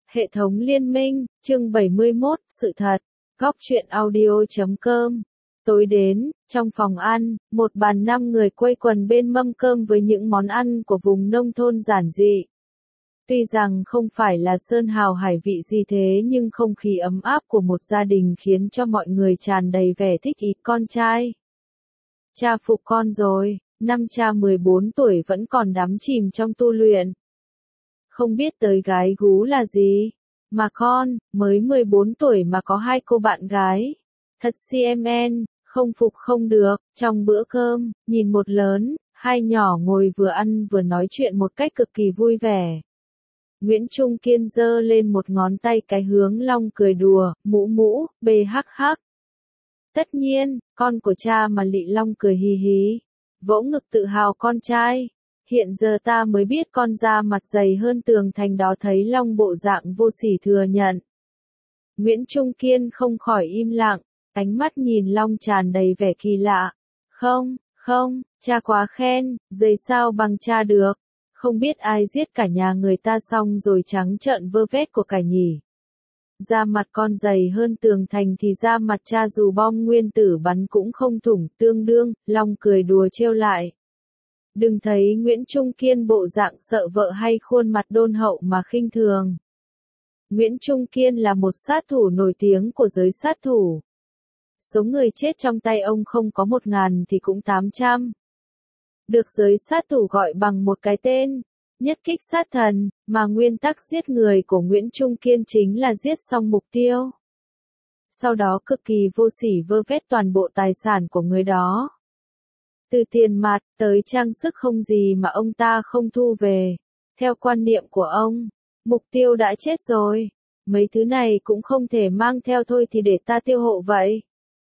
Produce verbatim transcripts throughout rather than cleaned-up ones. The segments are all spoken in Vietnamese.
Hệ thống liên minh, chương bảy mươi mốt, sự thật. Góc truyện audio chấm com. Tối đến, trong phòng ăn, một bàn năm người quây quần bên mâm cơm với những món ăn của vùng nông thôn giản dị. Tuy rằng không phải là sơn hào hải vị gì thế nhưng không khí ấm áp của một gia đình khiến cho mọi người tràn đầy vẻ thích ý. Con trai. Cha phục con rồi, năm cha mười bốn tuổi vẫn còn đắm chìm trong tu luyện. Không biết tới gái gú là gì, mà con, mới mười bốn tuổi mà có hai cô bạn gái. Thật xê em en, không phục không được. Trong bữa cơm, nhìn một lớn, hai nhỏ ngồi vừa ăn vừa nói chuyện một cách cực kỳ vui vẻ. Nguyễn Trung Kiên giơ lên một ngón tay cái hướng Long cười đùa, mũ mũ, bê hắc hắc. Tất nhiên, con của cha mà. Lị Long cười hì hí, vỗ ngực tự hào con trai. Hiện giờ ta mới biết con da mặt dày hơn tường thành đó. Thấy Long bộ dạng vô sỉ thừa nhận. Nguyễn Trung Kiên không khỏi im lặng, ánh mắt nhìn Long tràn đầy vẻ kỳ lạ. Không, không, cha quá khen, dày sao bằng cha được. Không biết ai giết cả nhà người ta xong rồi trắng trợn vơ vét của cải nhỉ. Da mặt con dày hơn tường thành thì da mặt cha dù bom nguyên tử bắn cũng không thủng tương đương. Long cười đùa trêu lại. Đừng thấy Nguyễn Trung Kiên bộ dạng sợ vợ hay khuôn mặt đôn hậu mà khinh thường. Nguyễn Trung Kiên là một sát thủ nổi tiếng của giới sát thủ. Số người chết trong tay ông không có một ngàn thì cũng tám trăm. Được giới sát thủ gọi bằng một cái tên, nhất kích sát thần, mà nguyên tắc giết người của Nguyễn Trung Kiên chính là giết xong mục tiêu. Sau đó cực kỳ vô sỉ vơ vét toàn bộ tài sản của người đó. Từ tiền mặt tới trang sức không gì mà ông ta không thu về. Theo quan niệm của ông, mục tiêu đã chết rồi, mấy thứ này cũng không thể mang theo thôi thì để ta tiêu hộ vậy.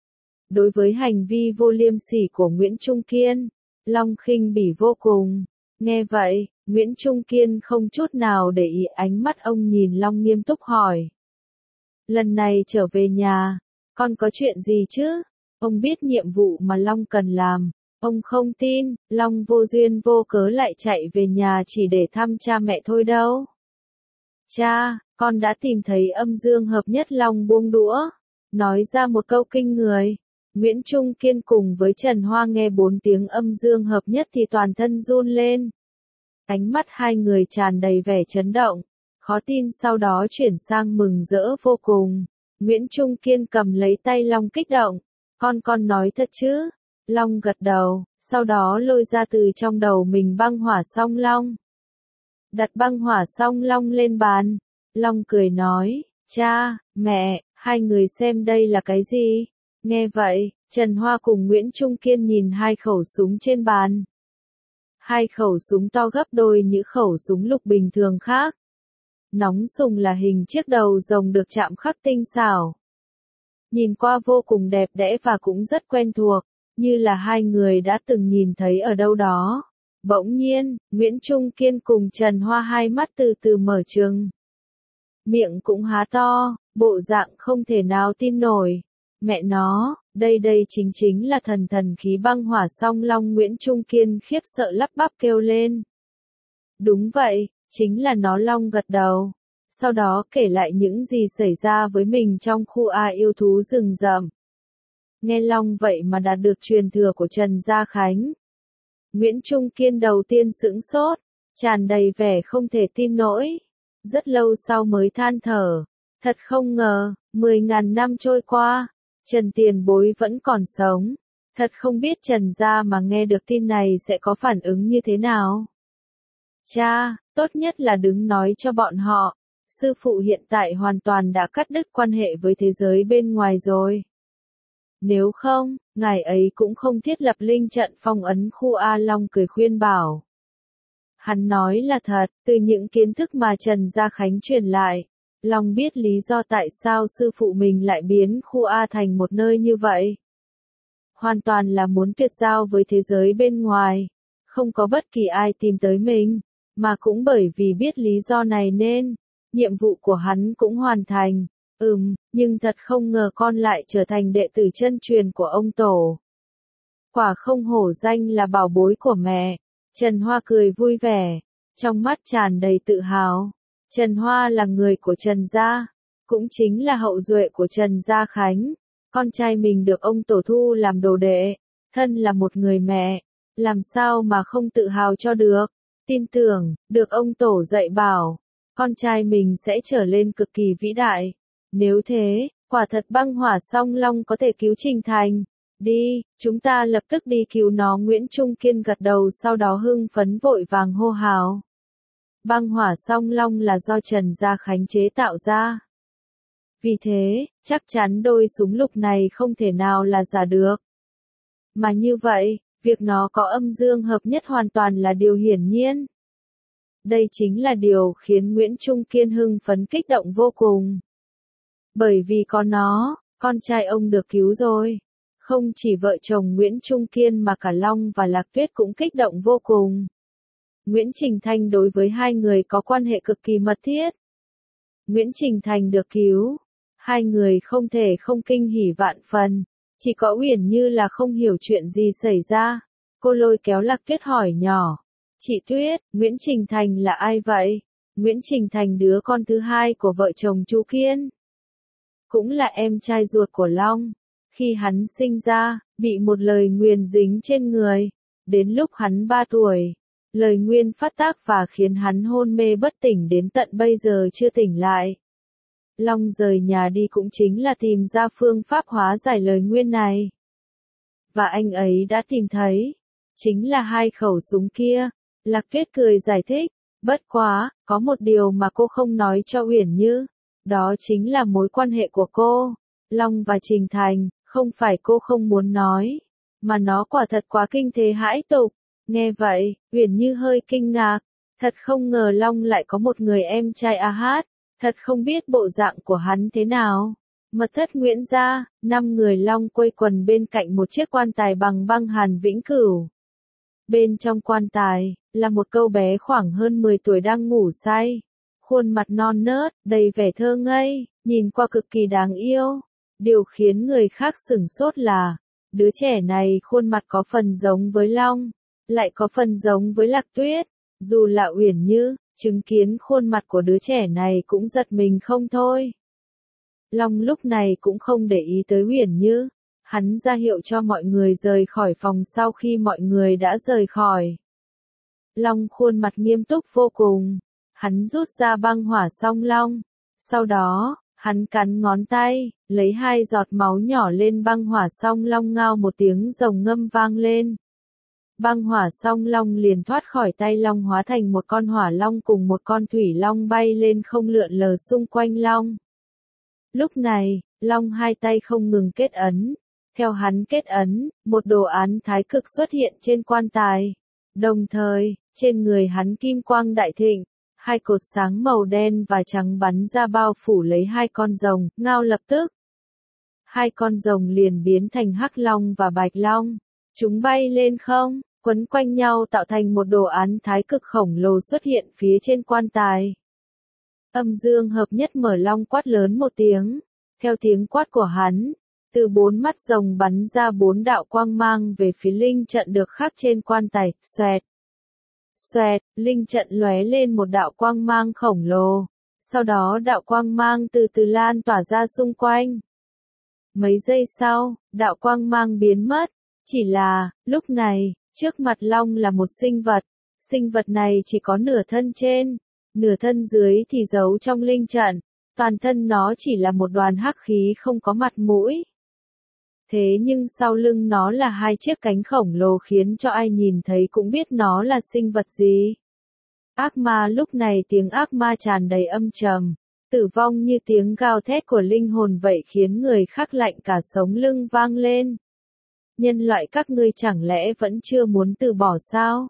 Đối với hành vi vô liêm sỉ của Nguyễn Trung Kiên, Long khinh bỉ vô cùng. Nghe vậy, Nguyễn Trung Kiên không chút nào để ý, ánh mắt ông nhìn Long nghiêm túc hỏi. Lần này trở về nhà, con có chuyện gì chứ? Ông biết nhiệm vụ mà Long cần làm. Ông không tin, Long vô duyên vô cớ lại chạy về nhà chỉ để thăm cha mẹ thôi đâu. Cha, con đã tìm thấy âm dương hợp nhất. Long buông đũa, nói ra một câu kinh người. Nguyễn Trung Kiên cùng với Trần Hoa nghe bốn tiếng âm dương hợp nhất thì toàn thân run lên. Ánh mắt hai người tràn đầy vẻ chấn động, khó tin sau đó chuyển sang mừng rỡ vô cùng. Nguyễn Trung Kiên cầm lấy tay Long kích động. Con con nói thật chứ? Long gật đầu, sau đó lôi ra từ trong đầu mình băng hỏa song long. Đặt băng hỏa song long lên bàn. Long cười nói, cha, mẹ, hai người xem đây là cái gì? Nghe vậy, Trần Hoa cùng Nguyễn Trung Kiên nhìn hai khẩu súng trên bàn. Hai khẩu súng to gấp đôi những khẩu súng lục bình thường khác. Nóng sùng là hình chiếc đầu rồng được chạm khắc tinh xảo. Nhìn qua vô cùng đẹp đẽ và cũng rất quen thuộc, như là hai người đã từng nhìn thấy ở đâu đó. Bỗng nhiên, Nguyễn Trung Kiên cùng Trần Hoa hai mắt từ từ mở trừng. Miệng cũng há to, bộ dạng không thể nào tin nổi. Mẹ nó, đây đây chính chính là thần thần khí băng hỏa song long. Nguyễn Trung Kiên khiếp sợ lắp bắp kêu lên. Đúng vậy, chính là nó. Long gật đầu. Sau đó kể lại những gì xảy ra với mình trong khu A yêu thú rừng rậm. Nghe Long vậy mà đạt được truyền thừa của Trần Gia Khánh. Nguyễn Trung Kiên đầu tiên sững sốt, tràn đầy vẻ không thể tin nổi. Rất lâu sau mới than thở. Thật không ngờ, mười ngàn năm trôi qua, Trần tiền bối vẫn còn sống. Thật không biết Trần Gia mà nghe được tin này sẽ có phản ứng như thế nào. Cha, tốt nhất là đừng nói cho bọn họ. Sư phụ hiện tại hoàn toàn đã cắt đứt quan hệ với thế giới bên ngoài rồi. Nếu không, ngài ấy cũng không thiết lập linh trận phong ấn khu A. Long cười khuyên bảo. Hắn nói là thật, từ những kiến thức mà Trần Gia Khánh truyền lại, Long biết lý do tại sao sư phụ mình lại biến khu A thành một nơi như vậy. Hoàn toàn là muốn tuyệt giao với thế giới bên ngoài, không có bất kỳ ai tìm tới mình, mà cũng bởi vì biết lý do này nên, nhiệm vụ của hắn cũng hoàn thành. Ừm, nhưng thật không ngờ con lại trở thành đệ tử chân truyền của ông tổ. Quả không hổ danh là bảo bối của mẹ. Trần Hoa cười vui vẻ, trong mắt tràn đầy tự hào. Trần Hoa là người của Trần Gia, cũng chính là hậu duệ của Trần Gia Khánh. Con trai mình được ông tổ thu làm đồ đệ, thân là một người mẹ, làm sao mà không tự hào cho được. Tin tưởng, được ông tổ dạy bảo, con trai mình sẽ trở lên cực kỳ vĩ đại. Nếu thế, quả thật băng hỏa song long có thể cứu Trình Thành. Đi, chúng ta lập tức đi cứu nó. Nguyễn Trung Kiên gật đầu, sau đó hưng phấn vội vàng hô hào. Băng hỏa song long là do Trần Gia Khánh chế tạo ra. Vì thế, chắc chắn đôi súng lục này không thể nào là giả được. Mà như vậy, việc nó có âm dương hợp nhất hoàn toàn là điều hiển nhiên. Đây chính là điều khiến Nguyễn Trung Kiên hưng phấn kích động vô cùng. Bởi vì có nó, con trai ông được cứu rồi. Không chỉ vợ chồng Nguyễn Trung Kiên mà cả Long và Lạc Tuyết cũng kích động vô cùng. Nguyễn Trình Thành đối với hai người có quan hệ cực kỳ mật thiết. Nguyễn Trình Thành được cứu, hai người không thể không kinh hỉ vạn phần. Chỉ có Uyển Như là không hiểu chuyện gì xảy ra. Cô lôi kéo Lạc Tuyết hỏi nhỏ. Chị Tuyết, Nguyễn Trình Thành là ai vậy? Nguyễn Trình Thành đứa con thứ hai của vợ chồng chú Kiên. Cũng là em trai ruột của Long. Khi hắn sinh ra, bị một lời nguyền dính trên người. Đến lúc hắn ba tuổi, lời nguyền phát tác và khiến hắn hôn mê bất tỉnh đến tận bây giờ chưa tỉnh lại. Long rời nhà đi cũng chính là tìm ra phương pháp hóa giải lời nguyền này. Và anh ấy đã tìm thấy. Chính là hai khẩu súng kia. Lạc Tuyết cười giải thích. Bất quá, có một điều mà cô không nói cho Uyển Như. Đó chính là mối quan hệ của cô, Long và Trình Thành. Không phải cô không muốn nói, mà nó quả thật quá kinh thế hãi tục. Nghe vậy, Uyển Như hơi kinh ngạc. Thật không ngờ Long lại có một người em trai a hát. Thật không biết bộ dạng của hắn thế nào. Mật thất Nguyễn gia, năm người Long quây quần bên cạnh một chiếc quan tài bằng băng hàn vĩnh cửu. Bên trong quan tài, là một cô bé khoảng hơn mười tuổi đang ngủ say. Khuôn mặt non nớt, đầy vẻ thơ ngây, nhìn qua cực kỳ đáng yêu. Điều khiến người khác sửng sốt là, đứa trẻ này khuôn mặt có phần giống với Long, lại có phần giống với Lạc Tuyết. Dù là Uyển Như, chứng kiến khuôn mặt của đứa trẻ này cũng giật mình không thôi. Long lúc này cũng không để ý tới Uyển Như, hắn ra hiệu cho mọi người rời khỏi phòng sau khi mọi người đã rời khỏi. Long khuôn mặt nghiêm túc vô cùng, hắn rút ra băng hỏa song long, sau đó, hắn cắn ngón tay, lấy hai giọt máu nhỏ lên băng hỏa song long, ngao một tiếng rồng ngâm vang lên. Băng hỏa song long liền thoát khỏi tay Long hóa thành một con hỏa long cùng một con thủy long bay lên không lượn lờ xung quanh Long. Lúc này, Long hai tay không ngừng kết ấn. Theo hắn kết ấn, một đồ án thái cực xuất hiện trên quan tài. Đồng thời, trên người hắn kim quang đại thịnh, hai cột sáng màu đen và trắng bắn ra bao phủ lấy hai con rồng, ngao lập tức. Hai con rồng liền biến thành hắc long và bạch long. Chúng bay lên không, quấn quanh nhau tạo thành một đồ án thái cực khổng lồ xuất hiện phía trên quan tài. Âm dương hợp nhất, mở Long quát lớn một tiếng. Theo tiếng quát của hắn, từ bốn mắt rồng bắn ra bốn đạo quang mang về phía linh trận được khắc trên quan tài. Xoẹt, xoẹt, linh trận lóe lên một đạo quang mang khổng lồ. Sau đó đạo quang mang từ từ lan tỏa ra xung quanh. Mấy giây sau, đạo quang mang biến mất. Chỉ là, lúc này, trước mặt Long là một sinh vật. Sinh vật này chỉ có nửa thân trên, nửa thân dưới thì giấu trong linh trận. Toàn thân nó chỉ là một đoàn hắc khí không có mặt mũi. Thế nhưng sau lưng nó là hai chiếc cánh khổng lồ khiến cho ai nhìn thấy cũng biết nó là sinh vật gì. Ác ma. Lúc này tiếng ác ma tràn đầy âm trầm, tử vong như tiếng gào thét của linh hồn vậy, khiến người khác lạnh cả sống lưng vang lên. Nhân loại các ngươi chẳng lẽ vẫn chưa muốn từ bỏ sao?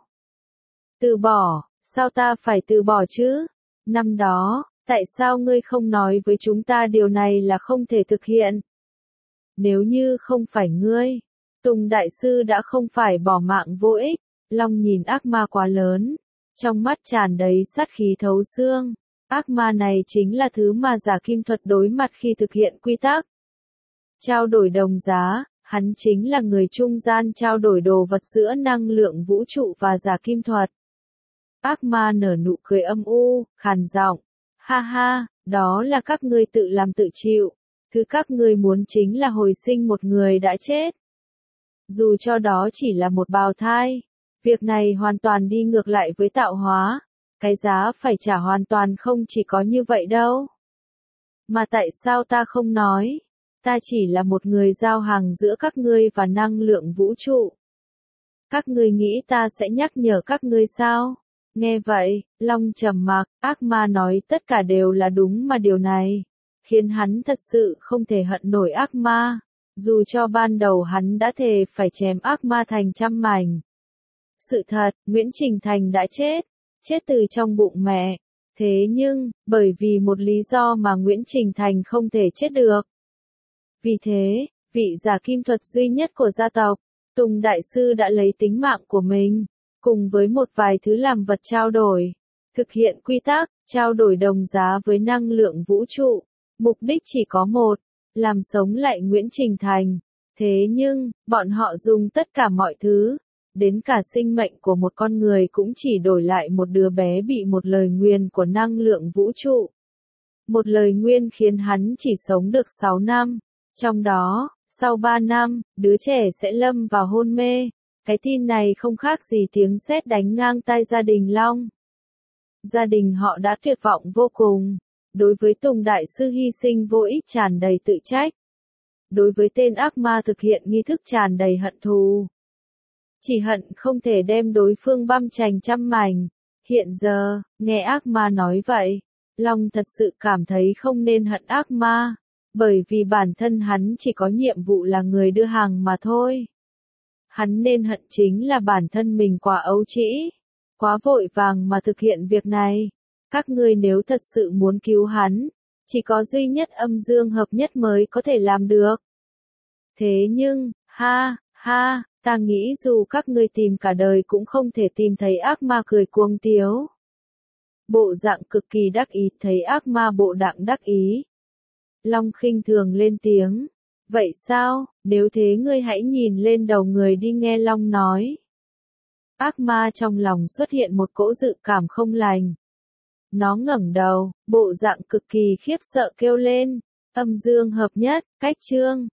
Từ bỏ, sao ta phải từ bỏ chứ? Năm đó, tại sao ngươi không nói với chúng ta điều này là không thể thực hiện? Nếu như không phải ngươi, Tùng Đại Sư đã không phải bỏ mạng vô ích. Long nhìn ác ma quá lớn, trong mắt tràn đầy sát khí thấu xương. Ác ma này chính là thứ mà giả kim thuật đối mặt khi thực hiện quy tắc trao đổi đồng giá. Hắn chính là người trung gian trao đổi đồ vật giữa năng lượng vũ trụ và giả kim thuật. Ác ma nở nụ cười âm u, khàn giọng. Ha ha, đó là các ngươi tự làm tự chịu. Thứ các ngươi muốn chính là hồi sinh một người đã chết. Dù cho đó chỉ là một bào thai. Việc này hoàn toàn đi ngược lại với tạo hóa. Cái giá phải trả hoàn toàn không chỉ có như vậy đâu. Mà tại sao ta không nói? Ta chỉ là một người giao hàng giữa các ngươi và năng lượng vũ trụ. Các ngươi nghĩ ta sẽ nhắc nhở các ngươi sao? Nghe vậy, Long trầm mặc, ác ma nói tất cả đều là đúng mà điều này khiến hắn thật sự không thể hận nổi ác ma. Dù cho ban đầu hắn đã thề phải chém ác ma thành trăm mảnh. Sự thật, Nguyễn Trình Thành đã chết, chết từ trong bụng mẹ. Thế nhưng, bởi vì một lý do mà Nguyễn Trình Thành không thể chết được. Vì thế, vị giả kim thuật duy nhất của gia tộc, Tùng Đại Sư đã lấy tính mạng của mình, cùng với một vài thứ làm vật trao đổi, thực hiện quy tắc, trao đổi đồng giá với năng lượng vũ trụ. Mục đích chỉ có một, làm sống lại Nguyễn Trình Thành. Thế nhưng, bọn họ dùng tất cả mọi thứ, đến cả sinh mệnh của một con người cũng chỉ đổi lại một đứa bé bị một lời nguyền của năng lượng vũ trụ. Một lời nguyền khiến hắn chỉ sống được sáu năm. Trong đó, sau ba năm, đứa trẻ sẽ lâm vào hôn mê. Cái tin này không khác gì tiếng sét đánh ngang tai gia đình Long. Gia đình họ đã tuyệt vọng vô cùng. Đối với Tùng Đại Sư hy sinh vô ích tràn đầy tự trách. Đối với tên ác ma thực hiện nghi thức tràn đầy hận thù. Chỉ hận không thể đem đối phương băm chành trăm mảnh. Hiện giờ, nghe ác ma nói vậy, Long thật sự cảm thấy không nên hận ác ma. Bởi vì bản thân hắn chỉ có nhiệm vụ là người đưa hàng mà thôi. Hắn nên hận chính là bản thân mình quá ấu trĩ, quá vội vàng mà thực hiện việc này. Các ngươi nếu thật sự muốn cứu hắn, chỉ có duy nhất âm dương hợp nhất mới có thể làm được. Thế nhưng, ha, ha, ta nghĩ dù các ngươi tìm cả đời cũng không thể tìm thấy ác ma cười cuồng tiếu. Bộ dạng cực kỳ đắc ý, thấy ác ma bộ đặng đắc ý. Long khinh thường lên tiếng. Vậy sao, nếu thế ngươi hãy nhìn lên đầu người đi, nghe Long nói. Ác ma trong lòng xuất hiện một cỗ dự cảm không lành. Nó ngẩng đầu, bộ dạng cực kỳ khiếp sợ kêu lên. Âm dương hợp nhất, cách chương.